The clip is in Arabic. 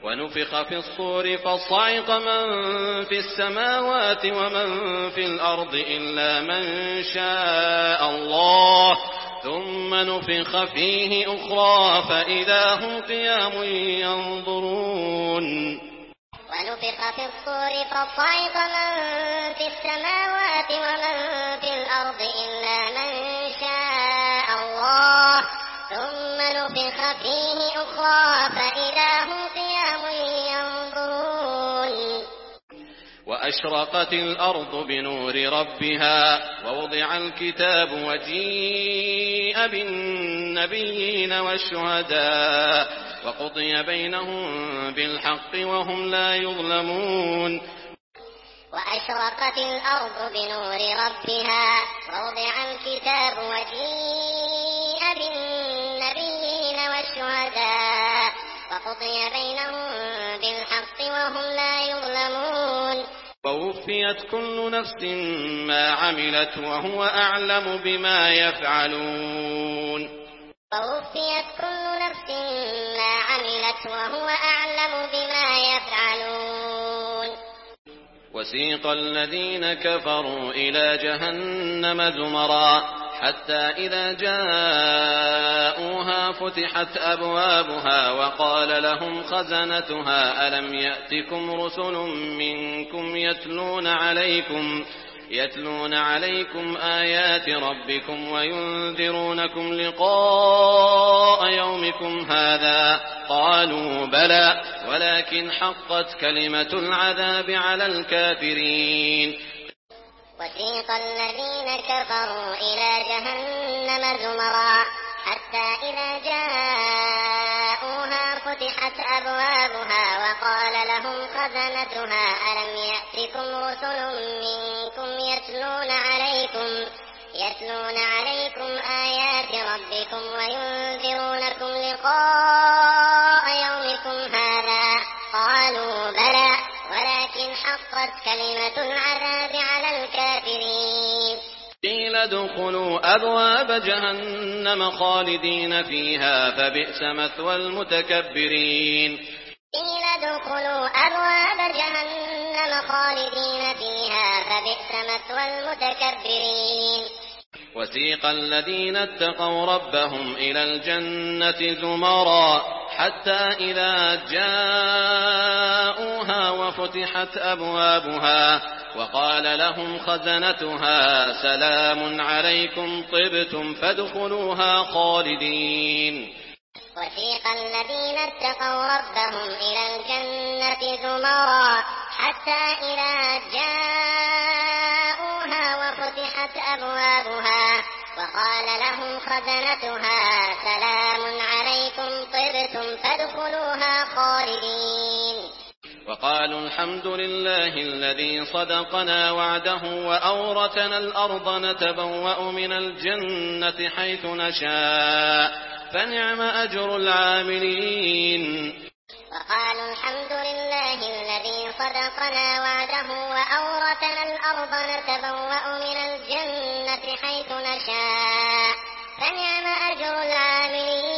ونفخ في الصور فصعق من في السماوات ومن في الأرض إلا من شاء الله ثم نفخ فيه أخرى فإذا هم قيام ينظرون. ونفخ في الصور فصعق من في السماوات ومن في الأرض إلا من شاء الله ثم نفخ فيه أخرى فإذا هم قيام ينظرون. وأشرقت الأرض بنور ربها ووضع الكتاب وجيء بالنبيين والشهداء وقضي بينهم بالحق وهم لا يظلمون. وأشرقت الأرض بنور ربها ووضع الكتاب وجيء بالنبيين والشهداء وقضي بينهم بالحق وهم لا يظلمون. ووفيت كل نفس ما عملت وهو أعلم بما يفعلون. ووفيت كل نفس ما عملت وهو أعلم بما يفعلون. وسيق الذين كفروا إلى جهنم زمرا حتى إذا جاءوها فتحت أبوابها وقال لهم خزنتها ألم يأتكم رسل منكم يتلون عليكم آيات ربكم وينذرونكم لقاء يومكم هذا قالوا بلى ولكن حقت كلمة العذاب على الكافرين. وسيق الذين كفروا إلى جهنم زمرا حتى إذا جاءوها فتحت أبوابها وقال لهم خزنتها ألم يأتكم رسل منكم يتلون عليكم آيات ربكم وينذرونكم لقاء يومكم هذا قالوا بلى ولكن حقت كلمة العذاب على الكافرين. قيل ادخلوا أبواب جهنم خالدين فيها فبئس مثوى المتكبرين. قيل ادخلوا أبواب جهنم خالدين فيها فبئس مثوى المتكبرين. وسيق الذين اتقوا ربهم إلى الجنة زمرا حتى إذا جاءوها وفتحت أبوابها وقال لهم خزنتها سلام عليكم طبتم فادخلوها خالدين. وسيق الذين اتقوا ربهم إلى الجنة زمرا حتى إذا جاءوها وفتحت أبوابها وقال لهم خزنتها سلام عليكم طبتم فادخلوها خالدين. وقالوا الحمد لله الذي صدقنا وعده وأورثنا الأرض نتبوأ من الجنة حيث نشاء فنعم أجر العاملين. وقالوا الحمد لله الذي صدقنا وعده وأورثنا الأرض نتبوأ من الجنة حيث نشاء فنعم أجر العاملين.